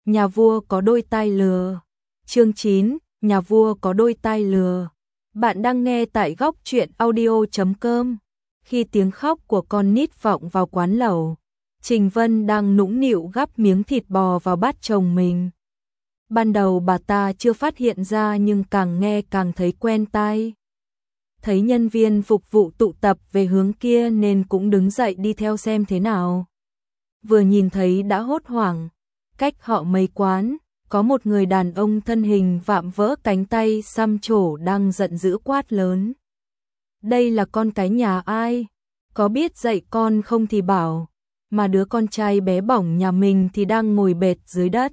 Nhà vua có đôi tai lừa. Chương 9, nhà vua có đôi tai lừa. Bạn đang nghe tại góc truyện audio.com. Khi tiếng khóc của con nít vọng vào quán lẩu, Trình Vân đang nũng nịu gắp miếng thịt bò vào bát chồng mình. Ban đầu bà ta chưa phát hiện ra nhưng càng nghe càng thấy quen tai. Thấy nhân viên phục vụ tụ tập về hướng kia nên cũng đứng dậy đi theo xem thế nào. Vừa nhìn thấy đã hốt hoảng, cách họ mấy quán, có một người đàn ông thân hình vạm vỡ cánh tay xăm trổ đang giận dữ quát lớn. Đây là con cái nhà ai? Có biết dạy con không thì bảo, mà đứa con trai bé bỏng nhà mình thì đang ngồi bệt dưới đất.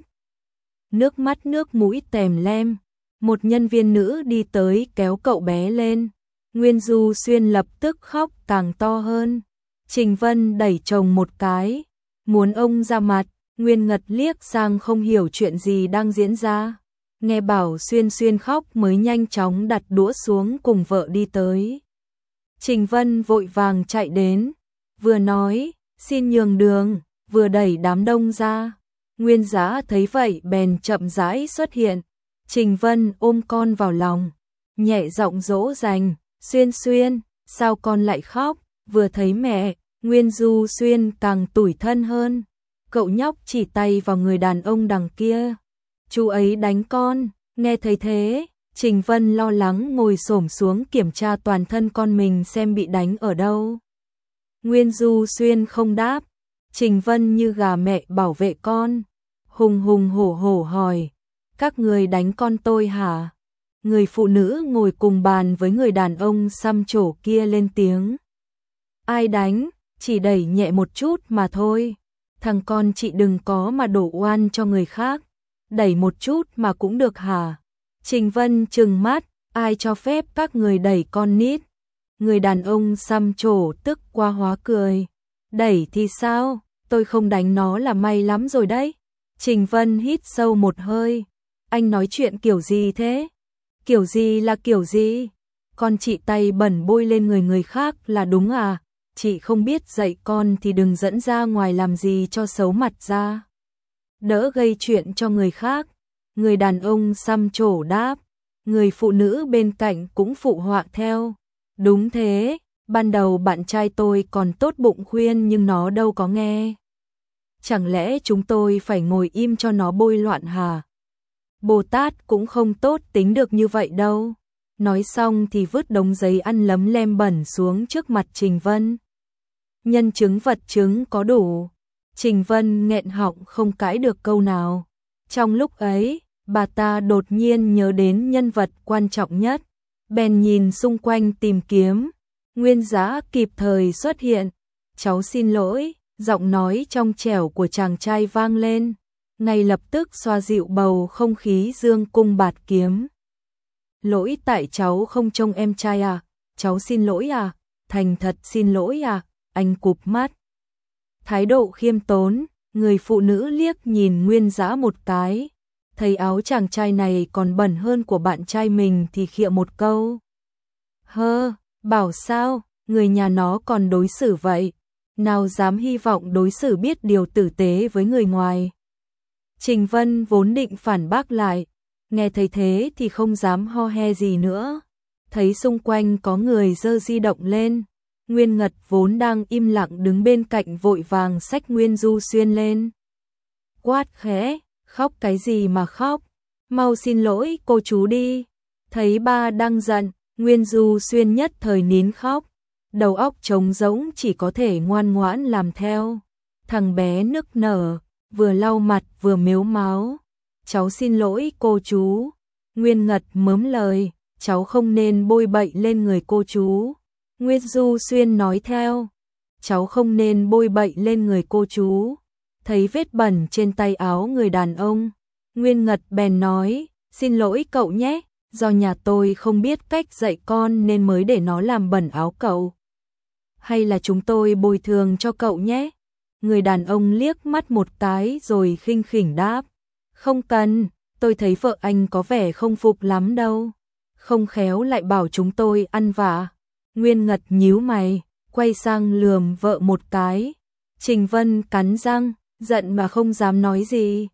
Nước mắt nước mũi tèm lem, một nhân viên nữ đi tới kéo cậu bé lên. Nguyên Du Xuyên lập tức khóc càng to hơn. Trình Vân đẩy chồng một cái, muốn ông ra mặt. Nguyên Ngật liếc sang không hiểu chuyện gì đang diễn ra. Nghe bảo Xuyên Xuyên khóc mới nhanh chóng đặt đũa xuống cùng vợ đi tới. Trình Vân vội vàng chạy đến, vừa nói, xin nhường đường, vừa đẩy đám đông ra. Nguyên Giá thấy vậy bèn chậm rãi xuất hiện. Trình Vân ôm con vào lòng, nhẹ giọng dỗ dành, Xuyên Xuyên, sao con lại khóc? Vừa thấy mẹ, Nguyên Du Xuyên càng tủi thân hơn. Cậu nhóc chỉ tay vào người đàn ông đằng kia. Chú ấy đánh con. Nghe thấy thế, Trình Vân lo lắng ngồi xổm xuống kiểm tra toàn thân con mình xem bị đánh ở đâu. Nguyên Du Xuyên không đáp. Trình Vân như gà mẹ bảo vệ con, hùng hùng hổ hổ hỏi, các người đánh con tôi hả? Người phụ nữ ngồi cùng bàn với người đàn ông xăm trổ kia lên tiếng. Ai đánh, chỉ đẩy nhẹ một chút mà thôi. Thằng con chị đừng có mà đổ oan cho người khác, đẩy một chút mà cũng được hả? Trình Vân trừng mắt, ai cho phép các người đẩy con nít? Người đàn ông xăm trổ tức quá hóa cười. Đẩy thì sao, tôi không đánh nó là may lắm rồi đấy. Trình Vân hít sâu một hơi, anh nói chuyện kiểu gì thế? Kiểu gì là kiểu gì? Con chị tay bẩn bôi lên người khác là đúng à? Chị không biết dạy con thì đừng dẫn ra ngoài làm gì cho xấu mặt ra. Đỡ gây chuyện cho người khác. Người đàn ông xăm trổ đáp. Người phụ nữ bên cạnh cũng phụ họa theo. Đúng thế, ban đầu bạn trai tôi còn tốt bụng khuyên nhưng nó đâu có nghe. Chẳng lẽ chúng tôi phải ngồi im cho nó bôi loạn hả? Bồ Tát cũng không tốt tính được như vậy đâu. Nói xong thì vứt đống giấy ăn lấm lem bẩn xuống trước mặt Trình Vân. Nhân chứng vật chứng có đủ. Trình Vân nghẹn họng không cãi được câu nào. Trong lúc ấy, bà ta đột nhiên nhớ đến nhân vật quan trọng nhất. Bèn nhìn xung quanh tìm kiếm. Nguyên Giá kịp thời xuất hiện. Cháu xin lỗi, giọng nói trong trẻo của chàng trai vang lên. Ngay lập tức xoa dịu bầu không khí dương cung bạt kiếm. Lỗi tại cháu không trông em trai à? Cháu xin lỗi à? Thành thật xin lỗi à? Anh cụp mắt. Thái độ khiêm tốn, người phụ nữ liếc nhìn Nguyên Giá một cái. Thấy áo chàng trai này còn bẩn hơn của bạn trai mình thì khịa một câu. Hơ, bảo sao, người nhà nó còn đối xử vậy. Nào dám hy vọng đối xử biết điều tử tế với người ngoài. Trình Vân vốn định phản bác lại. Nghe thấy thế thì không dám ho he gì nữa. Thấy xung quanh có người giơ di động lên. Nguyên Ngật vốn đang im lặng đứng bên cạnh vội vàng xách Nguyên Du Xuyên lên. Quát khẽ, khóc cái gì mà khóc? Mau xin lỗi cô chú đi. Thấy ba đang giận, Nguyên Du Xuyên nhất thời nín khóc. Đầu óc trống rỗng chỉ có thể ngoan ngoãn làm theo. Thằng bé nức nở, vừa lau mặt vừa mếu máo. Cháu xin lỗi cô chú. Nguyên Ngật mớm lời, cháu không nên bôi bậy lên người cô chú. Nguyên Du Xuyên nói theo, cháu không nên bôi bậy lên người cô chú. Thấy vết bẩn trên tay áo người đàn ông, Nguyên Ngật bèn nói, xin lỗi cậu nhé, do nhà tôi không biết cách dạy con nên mới để nó làm bẩn áo cậu. Hay là chúng tôi bồi thường cho cậu nhé? Người đàn ông liếc mắt một cái rồi khinh khỉnh đáp, không cần, tôi thấy vợ anh có vẻ không phục lắm đâu. Không khéo lại bảo chúng tôi ăn vạ. Nguyên Ngật nhíu mày, quay sang lườm vợ một cái. Trình Vân cắn răng, giận mà không dám nói gì.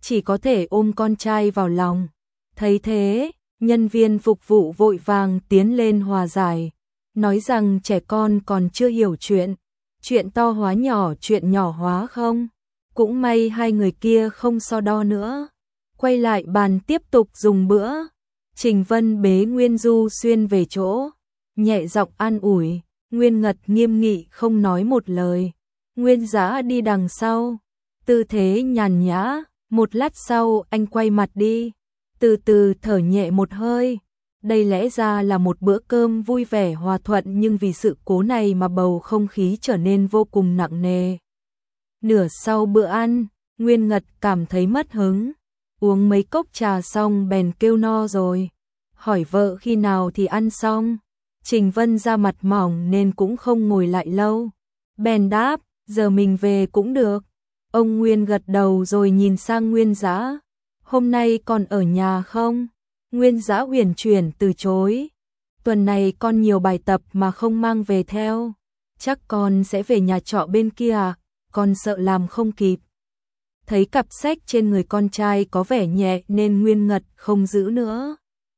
chỉ có thể ôm con trai vào lòng. Thấy thế, nhân viên phục vụ vội vàng tiến lên hòa giải, nói rằng trẻ con còn chưa hiểu chuyện to hóa nhỏ, chuyện nhỏ hóa không. Cũng may hai người kia không so đo nữa, quay lại bàn tiếp tục dùng bữa. Trình Vân bế Nguyên Du Xuyên về chỗ, nhẹ giọng an ủi. Nguyên Ngật nghiêm nghị không nói một lời. Nguyên Dã đi đằng sau, tư thế nhàn nhã. Một lát sau anh quay mặt đi, từ từ thở nhẹ một hơi. Đây lẽ ra là một bữa cơm vui vẻ hòa thuận, nhưng vì sự cố này mà bầu không khí trở nên vô cùng nặng nề. Nửa sau bữa ăn, Nguyên Ngật cảm thấy mất hứng, uống mấy cốc trà xong bèn kêu no rồi, hỏi vợ khi nào thì ăn xong. Trình Vân ra mặt mỏng nên cũng không ngồi lại lâu, bèn đáp, giờ mình về cũng được. Ông Nguyên gật đầu rồi nhìn sang Nguyên Dã, hôm nay con ở nhà không? Nguyên Dã uyển chuyển từ chối, tuần này con nhiều bài tập mà không mang về theo, chắc con sẽ về nhà trọ bên kia, con sợ làm không kịp. Thấy cặp sách trên người con trai có vẻ nhẹ nên Nguyên Ngật không giữ nữa,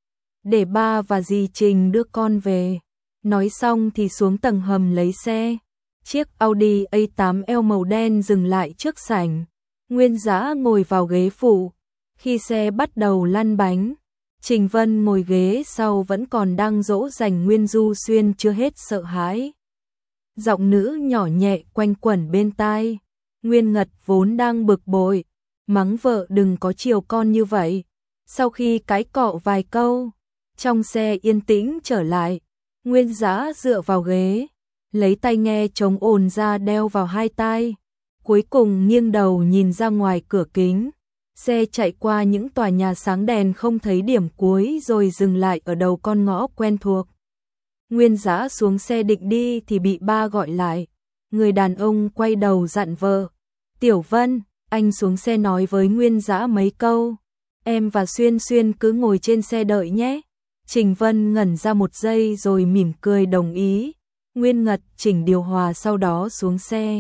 để ba và dì Trình đưa con về. Nói xong thì xuống tầng hầm lấy xe. Chiếc Audi A8L màu đen dừng lại trước sảnh. Nguyên Dã ngồi vào ghế phụ. Khi xe bắt đầu lăn bánh, Trình Vân ngồi ghế sau vẫn còn đang dỗ dành Nguyên Du Xuyên chưa hết sợ hãi. Giọng nữ nhỏ nhẹ quanh quẩn bên tai. Nguyên Ngật vốn đang bực bội, mắng vợ đừng có chiều con như vậy. Sau khi cãi cọ vài câu, trong xe yên tĩnh trở lại. Nguyên Dã dựa vào ghế, lấy tai nghe chống ồn ra đeo vào hai tai, cuối cùng nghiêng đầu nhìn ra ngoài cửa kính. Xe chạy qua những tòa nhà sáng đèn không thấy điểm cuối rồi dừng lại ở đầu con ngõ quen thuộc. Nguyên Dã xuống xe định đi thì bị ba gọi lại. Người đàn ông quay đầu dặn vợ, Tiểu Vân, anh xuống xe nói với Nguyên Dã mấy câu, em và Xuyên Xuyên cứ ngồi trên xe đợi nhé. Trình Vân ngẩn ra một giây rồi mỉm cười đồng ý. Nguyên Ngật chỉnh điều hòa sau đó xuống xe.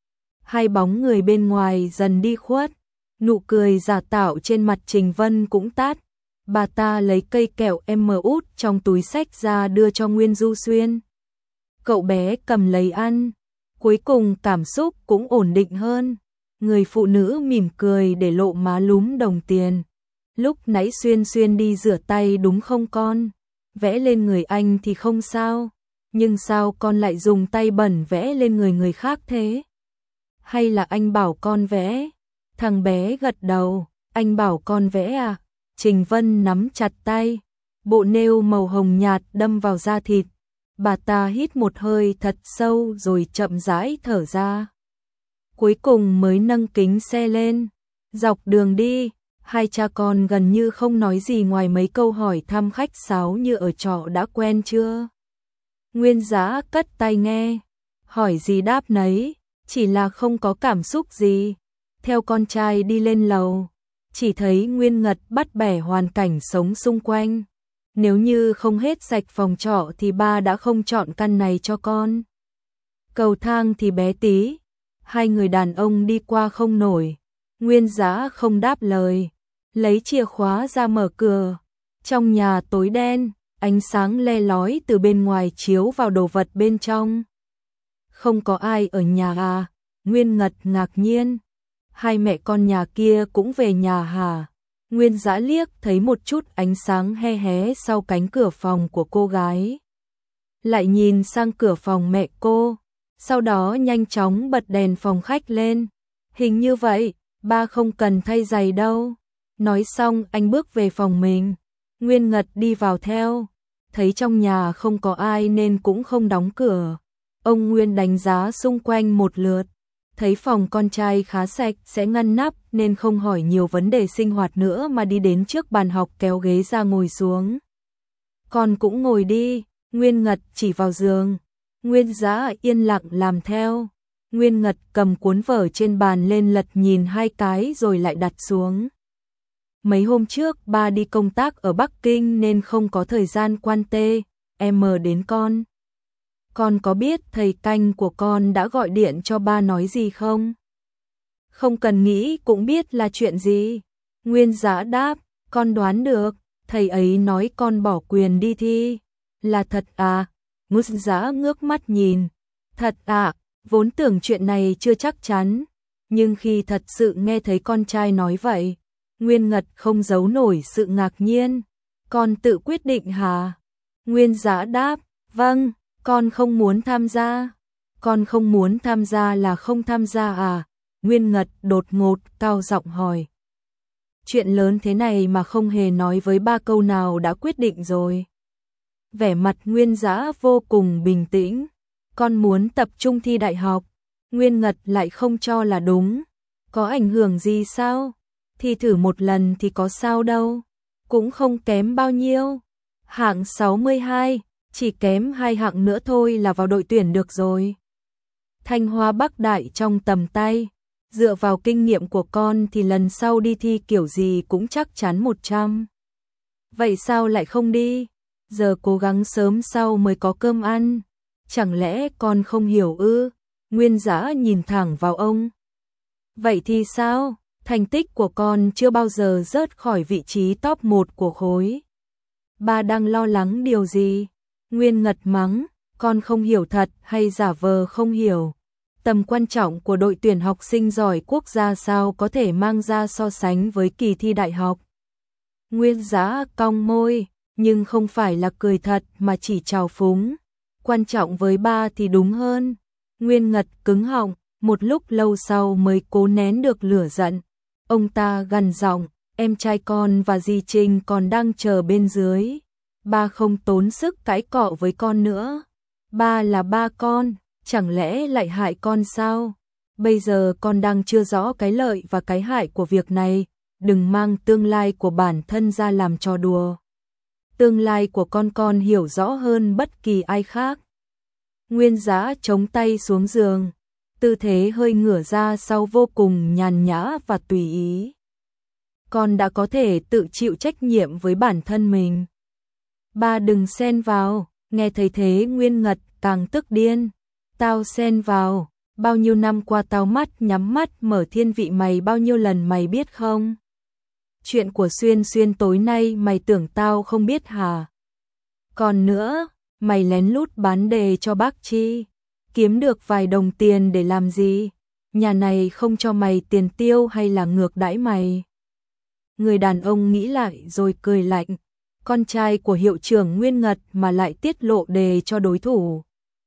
Hai bóng người bên ngoài dần đi khuất, nụ cười giả tạo trên mặt Trình Vân cũng tắt. Bà ta lấy cây kẹo út trong túi xách ra đưa cho Nguyên Du Xuyên. Cậu bé cầm lấy ăn, cuối cùng cảm xúc cũng ổn định hơn. Người phụ nữ mỉm cười để lộ má lúm đồng tiền. Lúc nãy Xuyên Xuyên đi rửa tay đúng không con? Vẽ lên người anh thì không sao, nhưng sao con lại dùng tay bẩn vẽ lên người người khác thế? Hay là anh bảo con vẽ? Thằng bé gật đầu, anh bảo con vẽ à? Trình Vân nắm chặt tay, bộ nêu màu hồng nhạt đâm vào da thịt. Bà ta hít một hơi thật sâu rồi chậm rãi thở ra. Cuối cùng mới nâng kính xe lên. Dọc đường đi, hai cha con gần như không nói gì ngoài mấy câu hỏi thăm khách sáo như ở trọ đã quen chưa. Nguyên Dã cất tai nghe, hỏi gì đáp nấy, chỉ là không có cảm xúc gì. Theo con trai đi lên lầu, chỉ thấy Nguyên Ngật bắt bẻ hoàn cảnh sống xung quanh. Nếu như không hết sạch phòng trọ thì ba đã không chọn căn này cho con. Cầu thang thì bé tí, hai người đàn ông đi qua không nổi. Nguyên Dã không đáp lời, lấy chìa khóa ra mở cửa. Trong nhà tối đen, ánh sáng le lói từ bên ngoài chiếu vào đồ vật bên trong. Không có ai ở nhà à? Nguyên Ngật ngạc nhiên. Hai mẹ con nhà kia cũng về nhà hả? Nguyên Dã liếc thấy một chút ánh sáng he hé sau cánh cửa phòng của cô gái. Lại nhìn sang cửa phòng mẹ cô, sau đó nhanh chóng bật đèn phòng khách lên. Hình như vậy, ba không cần thay giày đâu. Nói xong anh bước về phòng mình. Nguyên Ngật đi vào theo, thấy trong nhà không có ai nên cũng không đóng cửa. Ông Nguyên đánh giá xung quanh một lượt, thấy phòng con trai khá sạch sẽ ngăn nắp nên không hỏi nhiều vấn đề sinh hoạt nữa mà đi đến trước bàn học kéo ghế ra ngồi xuống. Con cũng ngồi đi, Nguyên Ngật chỉ vào giường. Nguyên Dã yên lặng làm theo. Nguyên Ngật cầm cuốn vở trên bàn lên lật nhìn hai cái rồi lại đặt xuống. Mấy hôm trước ba đi công tác ở Bắc Kinh nên không có thời gian quan tê đến con. Con có biết thầy canh của con đã gọi điện cho ba nói gì không? Không cần nghĩ cũng biết là chuyện gì. Nguyên Dã đáp, con đoán được, thầy ấy nói con bỏ quyền đi thi. Là thật à? Nguyên Dã ngước mắt nhìn. Thật à, vốn tưởng chuyện này chưa chắc chắn, nhưng khi thật sự nghe thấy con trai nói vậy, Nguyên Ngật không giấu nổi sự ngạc nhiên. Con tự quyết định hả? Nguyên Dã đáp, vâng, con không muốn tham gia. Con không muốn tham gia là không tham gia à? Nguyên Ngật đột ngột cao giọng hỏi. Chuyện lớn thế này mà không hề nói với ba câu nào đã quyết định rồi. Vẻ mặt Nguyên Dã vô cùng bình tĩnh. Con muốn tập trung thi đại học. Nguyên Ngật lại không cho là đúng. Có ảnh hưởng gì sao? Thi thử một lần thì có sao đâu. Cũng không kém bao nhiêu. Hạng 62, chỉ kém 2 hạng nữa thôi là vào đội tuyển được rồi. Thanh Hoa Bắc Đại trong tầm tay. Dựa vào kinh nghiệm của con thì lần sau đi thi kiểu gì cũng chắc chắn 100. Vậy sao lại không đi? Giờ cố gắng sớm sau mới có cơm ăn. Chẳng lẽ con không hiểu ư? Nguyên Dã nhìn thẳng vào ông. Vậy thì sao? Thành tích của con chưa bao giờ rớt khỏi vị trí top 1 của khối. Ba đang lo lắng điều gì? Nguyên Ngật mắng, con không hiểu thật hay giả vờ không hiểu. Tầm quan trọng của đội tuyển học sinh giỏi quốc gia sao có thể mang ra so sánh với kỳ thi đại học. Nguyên Dã cong môi, nhưng không phải là cười thật mà chỉ trào phúng. Quan trọng với ba thì đúng hơn. Nguyên Ngật cứng họng, một lúc lâu sau mới cố nén được lửa giận. Ông ta gằn giọng, em trai con và dì Trình còn đang chờ bên dưới. Ba không tốn sức cãi cọ với con nữa. Ba là ba con, chẳng lẽ lại hại con sao? Bây giờ con đang chưa rõ cái lợi và cái hại của việc này, đừng mang tương lai của bản thân ra làm trò đùa. Tương lai của con hiểu rõ hơn bất kỳ ai khác. Nguyên Dã chống tay xuống giường, tư thế hơi ngửa ra sau vô cùng nhàn nhã và tùy ý. Con đã có thể tự chịu trách nhiệm với bản thân mình. Ba đừng xen vào, nghe thấy thế Nguyên Ngật càng tức điên. Tao xen vào, bao nhiêu năm qua tao mắt nhắm mắt mở thiên vị mày bao nhiêu lần mày biết không? Chuyện của Xuyên Xuyên tối nay mày tưởng tao không biết hả? Còn nữa, mày lén lút bán đề cho bác Chi, kiếm được vài đồng tiền để làm gì? Nhà này không cho mày tiền tiêu hay là ngược đãi mày? Người đàn ông nghĩ lại rồi cười lạnh, con trai của hiệu trưởng Nguyên Ngật mà lại tiết lộ đề cho đối thủ.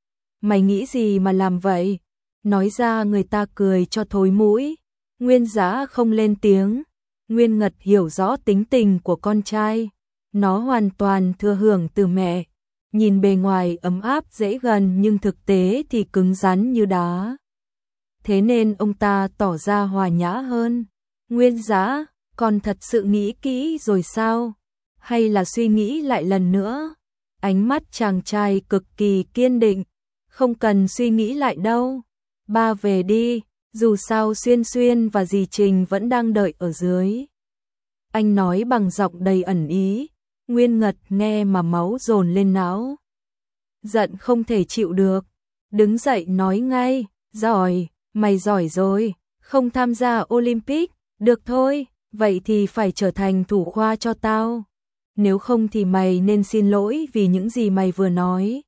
Mày nghĩ gì mà làm vậy? Nói ra người ta cười cho thối mũi. Nguyên Dã không lên tiếng. Nguyên Ngật hiểu rõ tính tình của con trai. Nó hoàn toàn thừa hưởng từ mẹ. Nhìn bề ngoài ấm áp dễ gần nhưng thực tế thì cứng rắn như đá. Thế nên ông ta tỏ ra hòa nhã hơn. Nguyên Dã, con thật sự nghĩ kỹ rồi sao? Hay là suy nghĩ lại lần nữa? Ánh mắt chàng trai cực kỳ kiên định. Không cần suy nghĩ lại đâu. Ba về đi, dù sao Xuyên Xuyên và dì Trình vẫn đang đợi ở dưới. Anh nói bằng giọng đầy ẩn ý. Nguyên Ngật nghe mà máu dồn lên não. Giận không thể chịu được. Đứng dậy nói ngay, giỏi, mày giỏi rồi, không tham gia Olympic, được thôi, vậy thì phải trở thành thủ khoa cho tao. Nếu không thì mày nên xin lỗi vì những gì mày vừa nói.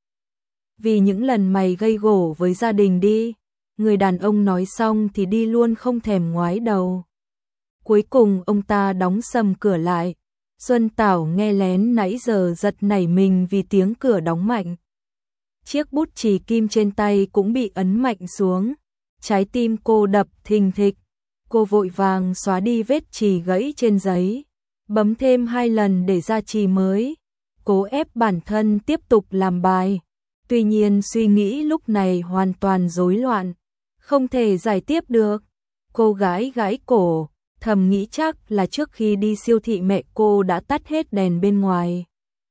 Vì những lần mày gây gổ với gia đình đi. Người đàn ông nói xong thì đi luôn không thèm ngoái đầu. Cuối cùng ông ta đóng sầm cửa lại. Xuân Tảo nghe lén nãy giờ giật nảy mình vì tiếng cửa đóng mạnh. Chiếc bút chì kim trên tay cũng bị ấn mạnh xuống. Trái tim cô đập thình thịch. Cô vội vàng xóa đi vết chì gãy trên giấy. Bấm thêm 2 lần để ra chì mới. Cố ép bản thân tiếp tục làm bài. Tuy nhiên suy nghĩ lúc này hoàn toàn rối loạn. Không thể giải tiếp được. Cô gái gãi cổ, thầm nghĩ chắc là trước khi đi siêu thị mẹ cô đã tắt hết đèn bên ngoài.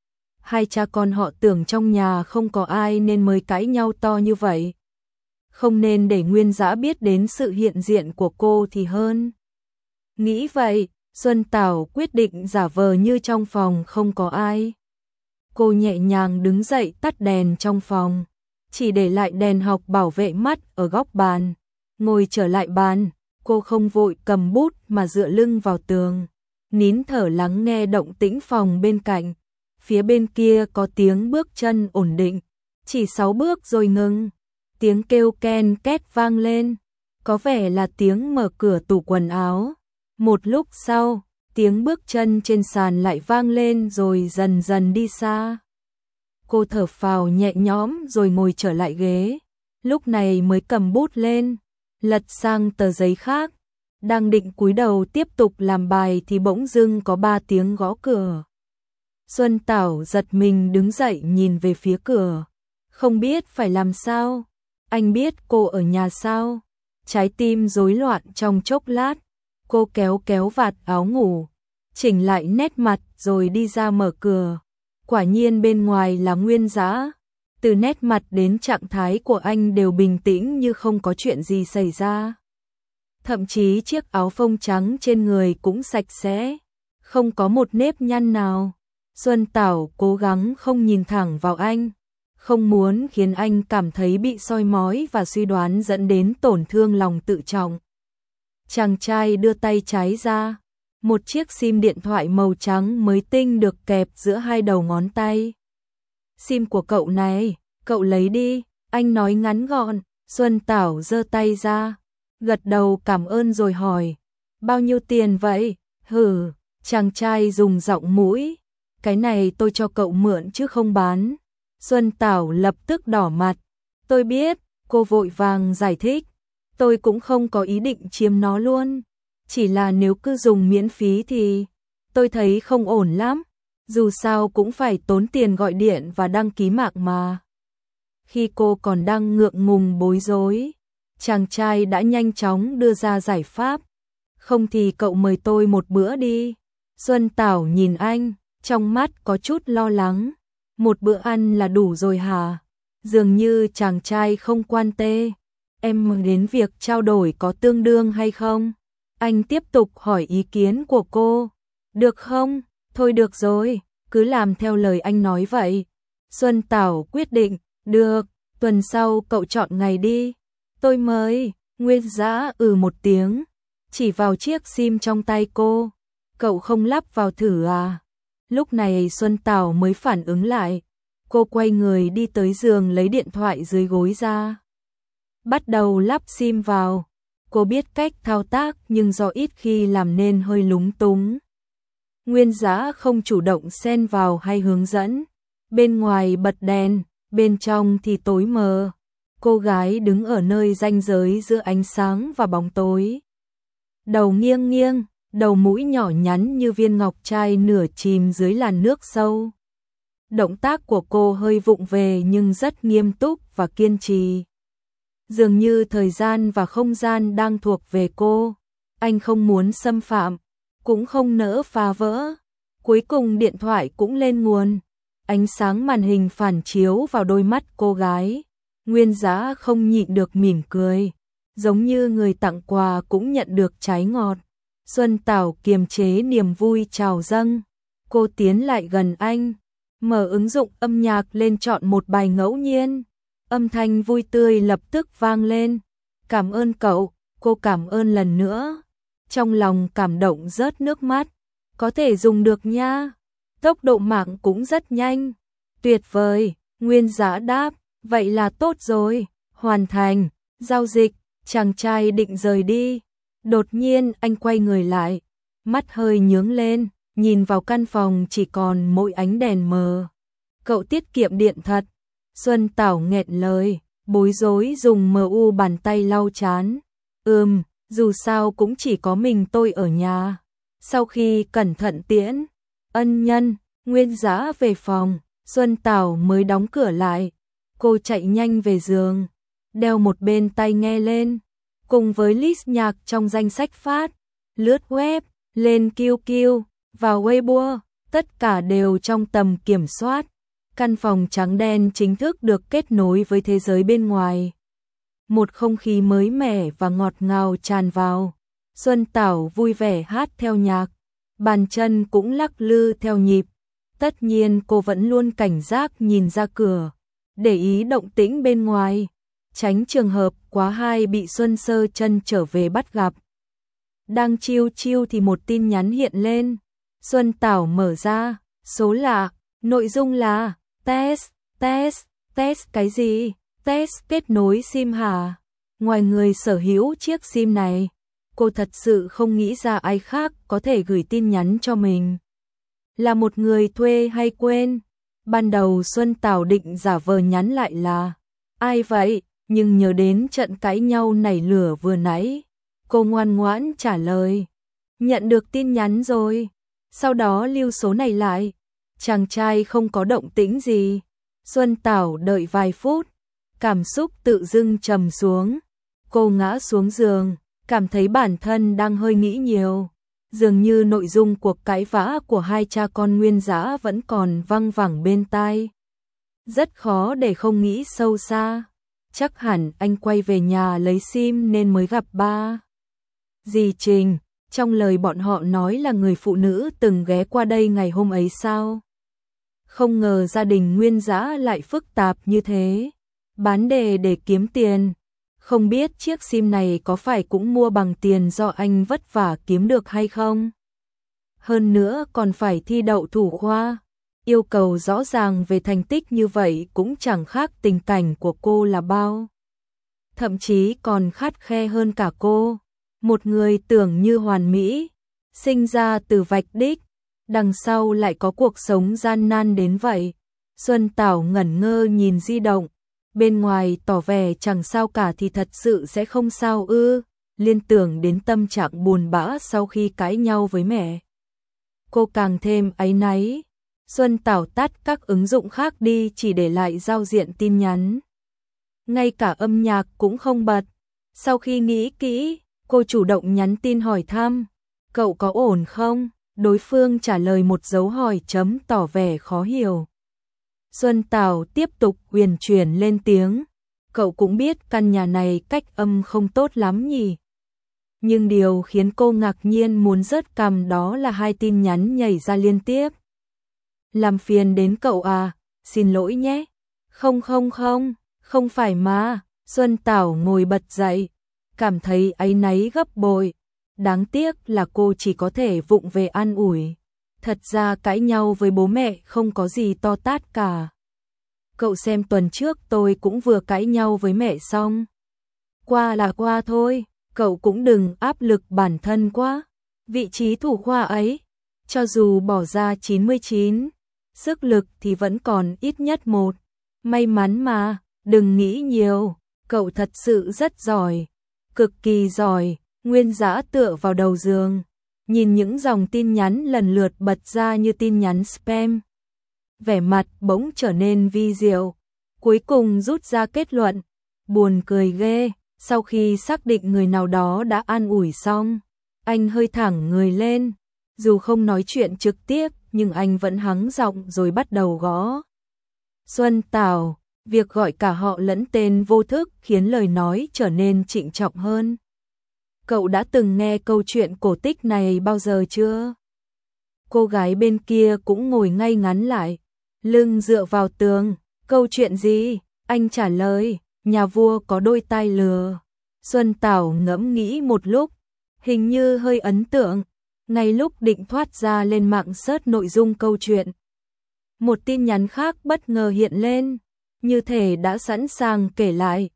Hai cha con họ tưởng trong nhà không có ai nên mới cãi nhau to như vậy. Không nên để Nguyên Dã biết đến sự hiện diện của cô thì hơn. Nghĩ vậy, Xuân Tảo quyết định giả vờ như trong phòng không có ai. Cô nhẹ nhàng đứng dậy tắt đèn trong phòng, chỉ để lại đèn học bảo vệ mắt ở góc bàn. Ngồi trở lại bàn, cô không vội cầm bút mà dựa lưng vào tường. nín thở lắng nghe động tĩnh phòng bên cạnh. Phía bên kia có tiếng bước chân ổn định, chỉ 6 bước rồi ngừng. Tiếng kêu ken két vang lên, có vẻ là tiếng mở cửa tủ quần áo. Một lúc sau, tiếng bước chân trên sàn lại vang lên rồi dần dần đi xa. Cô thở phào nhẹ nhõm rồi ngồi trở lại ghế, lúc này mới cầm bút lên, lật sang tờ giấy khác. Đang định cúi đầu tiếp tục làm bài thì bỗng dưng có 3 tiếng gõ cửa. Xuân Tảo giật mình đứng dậy nhìn về phía cửa, không biết phải làm sao. Anh biết cô ở nhà sao? Trái tim rối loạn trong chốc lát, cô kéo kéo vạt áo ngủ, chỉnh lại nét mặt rồi đi ra mở cửa. Quả nhiên bên ngoài là Nguyên Dã, từ nét mặt đến trạng thái của anh đều bình tĩnh như không có chuyện gì xảy ra. Thậm chí chiếc áo phông trắng trên người cũng sạch sẽ, không có một nếp nhăn nào. Xuân Tảo cố gắng không nhìn thẳng vào anh, không muốn khiến anh cảm thấy bị soi mói và suy đoán dẫn đến tổn thương lòng tự trọng. Chàng trai đưa tay trái ra, một chiếc sim điện thoại màu trắng mới tinh được kẹp giữa hai đầu ngón tay. Sim của cậu này, cậu lấy đi, anh nói ngắn gọn. Xuân Tảo giơ tay ra, gật đầu cảm ơn rồi hỏi, bao nhiêu tiền vậy? Hừ, chàng trai dùng giọng mũi, cái này tôi cho cậu mượn chứ không bán. Xuân Tảo lập tức đỏ mặt, tôi biết, cô vội vàng giải thích, tôi cũng không có ý định chiếm nó luôn, chỉ là nếu cứ dùng miễn phí thì tôi thấy không ổn lắm, dù sao cũng phải tốn tiền gọi điện và đăng ký mạng mà. Khi cô còn đang ngượng ngùng bối rối, chàng trai đã nhanh chóng đưa ra giải pháp, không thì cậu mời tôi một bữa đi. Xuân Tảo nhìn anh, trong mắt có chút lo lắng, một bữa ăn là đủ rồi hả? Dường như chàng trai không quan tâm. Em đến việc trao đổi có tương đương hay không? Anh tiếp tục hỏi ý kiến của cô. Được không? Thôi được rồi, cứ làm theo lời anh nói vậy. Xuân Tảo quyết định, được, tuần sau cậu chọn ngày đi. Tôi mời. Nguyên Dã một tiếng, chỉ vào chiếc sim trong tay cô. Cậu không lắp vào thử à? Lúc này Xuân Tảo mới phản ứng lại. Cô quay người đi tới giường lấy điện thoại dưới gối ra, bắt đầu lắp sim vào. Cô biết cách thao tác nhưng do ít khi làm nên hơi lúng túng. Nguyên Dã không chủ động xen vào hay hướng dẫn. Bên ngoài bật đèn, bên trong thì tối mờ. Cô gái đứng ở nơi ranh giới giữa ánh sáng và bóng tối. Đầu nghiêng nghiêng, đầu mũi nhỏ nhắn như viên ngọc trai nửa chìm dưới làn nước sâu. Động tác của cô hơi vụng về nhưng rất nghiêm túc và kiên trì. Dường như thời gian và không gian đang thuộc về cô. Anh không muốn xâm phạm, cũng không nỡ phá vỡ. Cuối cùng điện thoại cũng lên nguồn. Ánh sáng màn hình phản chiếu vào đôi mắt cô gái. Nguyên Dã không nhịn được mỉm cười, giống như người tặng quà cũng nhận được trái ngọt. Xuân Tảo kiềm chế niềm vui trào dâng. Cô tiến lại gần anh, mở ứng dụng âm nhạc lên chọn một bài ngẫu nhiên. Âm thanh vui tươi lập tức vang lên. Cảm ơn cậu, cô cảm ơn lần nữa. Trong lòng cảm động rớt nước mắt. Có thể dùng được nha. Tốc độ mạng cũng rất nhanh. Tuyệt vời, Nguyên Dã đáp. Vậy là tốt rồi, hoàn thành, giao dịch. Chàng trai định rời đi. Đột nhiên anh quay người lại, mắt hơi nhướng lên, nhìn vào căn phòng chỉ còn mỗi ánh đèn mờ. Cậu tiết kiệm điện thật. Xuân Tảo nghẹn lời, bối rối dùng MU bàn tay lau chán. Dù sao cũng chỉ có mình tôi ở nhà. Sau khi cẩn thận tiễn ân nhân, Nguyên Dã về phòng, Xuân Tảo mới đóng cửa lại. Cô chạy nhanh về giường, đeo một bên tai nghe lên, cùng với list nhạc trong danh sách phát, lướt web, lên QQ, vào Weibo, tất cả đều trong tầm kiểm soát. Căn phòng trắng đen chính thức được kết nối với thế giới bên ngoài. Một không khí mới mẻ và ngọt ngào tràn vào. Xuân Tảo vui vẻ hát theo nhạc, bàn chân cũng lắc lư theo nhịp. Tất nhiên cô vẫn luôn cảnh giác nhìn ra cửa, để ý động tĩnh bên ngoài, tránh trường hợp quá hai bị Xuân Sơ Chân trở về bắt gặp. Đang chill chill thì một tin nhắn hiện lên. Xuân Tảo mở ra, số lạ, nội dung là test, test, test cái gì? Test kết nối SIM hả? Ngoài người sở hữu chiếc SIM này, cô thật sự không nghĩ ra ai khác có thể gửi tin nhắn cho mình. Là một người thuê hay quên? Ban đầu Xuân Tảo định giả vờ nhắn lại là ai vậy, nhưng nhớ đến trận cãi nhau nảy lửa vừa nãy, cô ngoan ngoãn trả lời nhận được tin nhắn rồi. Sau đó lưu số này lại. Chàng trai không có động tĩnh gì. Xuân Tảo đợi vài phút, cảm xúc tự dưng trầm xuống. Cô ngã xuống giường, cảm thấy bản thân đang hơi nghĩ nhiều. Dường như nội dung cuộc cãi vã của hai cha con Nguyên Dã vẫn còn văng vẳng bên tai. Rất khó để không nghĩ sâu xa. Chắc hẳn anh quay về nhà lấy SIM nên mới gặp ba dì Trình. Trong lời bọn họ nói là người phụ nữ từng ghé qua đây ngày hôm ấy sao? Không ngờ gia đình Nguyên Dã lại phức tạp như thế. Bán đề để kiếm tiền. Không biết chiếc SIM này có phải cũng mua bằng tiền do anh vất vả kiếm được hay không? Hơn nữa còn phải thi đậu thủ khoa. Yêu cầu rõ ràng về thành tích như vậy cũng chẳng khác tình cảnh của cô là bao. Thậm chí còn khắt khe hơn cả cô. Một người tưởng như hoàn mỹ, sinh ra từ vạch đích, đằng sau lại có cuộc sống gian nan đến vậy. Xuân Tảo ngẩn ngơ nhìn di động, bên ngoài tỏ vẻ chẳng sao cả thì thật sự sẽ không sao ư, liên tưởng đến tâm trạng buồn bã sau khi cãi nhau với mẹ. Cô càng thêm áy náy. Xuân Tảo tắt các ứng dụng khác đi chỉ để lại giao diện tin nhắn. Ngay cả âm nhạc cũng không bật. Sau khi nghĩ kỹ, cô chủ động nhắn tin hỏi thăm, cậu có ổn không? Đối phương trả lời một dấu hỏi chấm tỏ vẻ khó hiểu. Xuân Tảo tiếp tục huyền chuyển lên tiếng, cậu cũng biết căn nhà này cách âm không tốt lắm nhỉ? Nhưng điều khiến cô ngạc nhiên muốn rớt cằm đó là hai tin nhắn nhảy ra liên tiếp. Làm phiền đến cậu à, xin lỗi nhé. Không phải mà. Xuân Tảo ngồi bật dậy, cảm thấy áy náy gấp bội. Đáng tiếc là cô chỉ có thể vụng về an ủi. Thật ra cãi nhau với bố mẹ không có gì to tát cả. Cậu xem tuần trước tôi cũng vừa cãi nhau với mẹ xong. Qua là qua thôi, cậu cũng đừng áp lực bản thân quá. Vị trí thủ khoa ấy, cho dù bỏ ra 99, sức lực thì vẫn còn ít nhất một. May mắn mà, đừng nghĩ nhiều, cậu thật sự rất giỏi, cực kỳ giỏi. Nguyên Dã tựa vào đầu giường, nhìn những dòng tin nhắn lần lượt bật ra như tin nhắn spam. Vẻ mặt bỗng trở nên vi diệu, cuối cùng rút ra kết luận, buồn cười ghê. Sau khi xác định người nào đó đã an ủi xong, anh hơi thẳng người lên, dù không nói chuyện trực tiếp nhưng anh vẫn hắng giọng rồi bắt đầu gõ. Xuân Tảo, việc gọi cả họ lẫn tên vô thức khiến lời nói trở nên trịnh trọng hơn. Cậu đã từng nghe câu chuyện cổ tích này bao giờ chưa? Cô gái bên kia cũng ngồi ngay ngắn lại, lưng dựa vào tường. Câu chuyện gì? Anh trả lời, nhà vua có đôi tai lừa. Xuân Tảo ngẫm nghĩ một lúc, hình như hơi ấn tượng. Ngay lúc định thoát ra lên mạng search nội dung câu chuyện, một tin nhắn khác bất ngờ hiện lên, như thể đã sẵn sàng kể lại.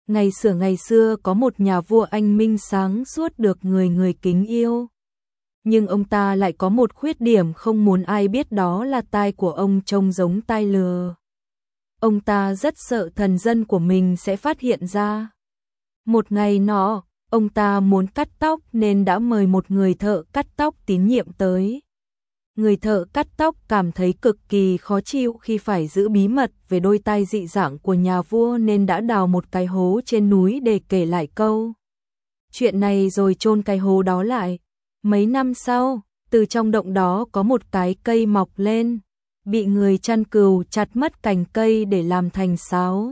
Ngày xưa có một nhà vua anh minh sáng suốt được người người kính yêu. Nhưng ông ta lại có một khuyết điểm không muốn ai biết, đó là tai của ông trông giống tai lừa. Ông ta rất sợ thần dân của mình sẽ phát hiện ra. Một ngày nọ, ông ta muốn cắt tóc nên đã mời một người thợ cắt tóc tín nhiệm tới. Người thợ cắt tóc cảm thấy cực kỳ khó chịu khi phải giữ bí mật về đôi tai dị dạng của nhà vua nên đã đào một cái hố trên núi để kể lại câu chuyện này rồi chôn cái hố đó lại. Mấy năm sau, từ trong động đó có một cái cây mọc lên, bị người chăn cừu chặt mất cành cây để làm thành sáo.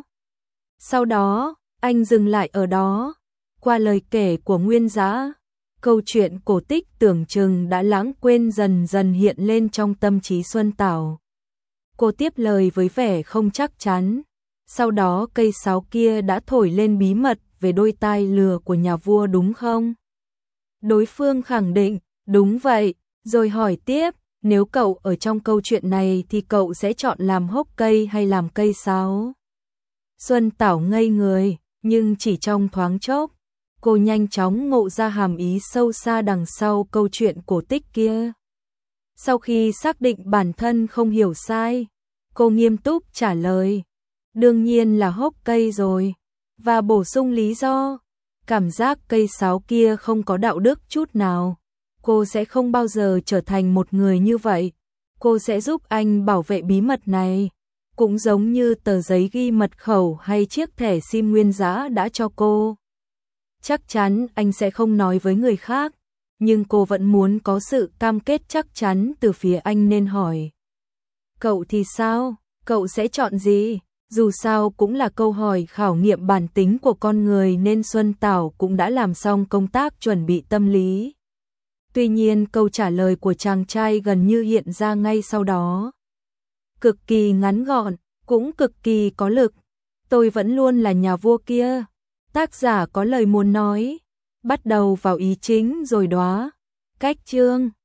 Sau đó, anh dừng lại ở đó. Qua lời kể của Nguyên Dã, câu chuyện cổ tích tưởng chừng đã lãng quên dần dần hiện lên trong tâm trí Xuân Tảo. Cô tiếp lời với vẻ không chắc chắn. Sau đó cây sáo kia đã thổi lên bí mật về đôi tai lừa của nhà vua đúng không? Đối phương khẳng định, đúng vậy, rồi hỏi tiếp, nếu cậu ở trong câu chuyện này thì cậu sẽ chọn làm hốc cây hay làm cây sáo? Xuân Tảo ngây người, nhưng chỉ trong thoáng chốc, cô nhanh chóng ngộ ra hàm ý sâu xa đằng sau câu chuyện cổ tích kia. Sau khi xác định bản thân không hiểu sai, cô nghiêm túc trả lời, đương nhiên là hốc cây rồi, và bổ sung lý do, cảm giác cây sáo kia không có đạo đức chút nào. Cô sẽ không bao giờ trở thành một người như vậy. Cô sẽ giúp anh bảo vệ bí mật này, cũng giống như tờ giấy ghi mật khẩu hay chiếc thẻ SIM nguyên giá đã cho cô. Chắc chắn anh sẽ không nói với người khác, nhưng cô vẫn muốn có sự cam kết chắc chắn từ phía anh nên hỏi. Cậu thì sao? Cậu sẽ chọn gì? Dù sao cũng là câu hỏi khảo nghiệm bản tính của con người nên Xuân Tảo cũng đã làm xong công tác chuẩn bị tâm lý. Tuy nhiên câu trả lời của chàng trai gần như hiện ra ngay sau đó. Cực kỳ ngắn gọn, cũng cực kỳ có lực. Tôi vẫn luôn là nhà vua kia. Tác giả có lời muốn nói. Bắt đầu vào ý chính rồi đó. Cách chương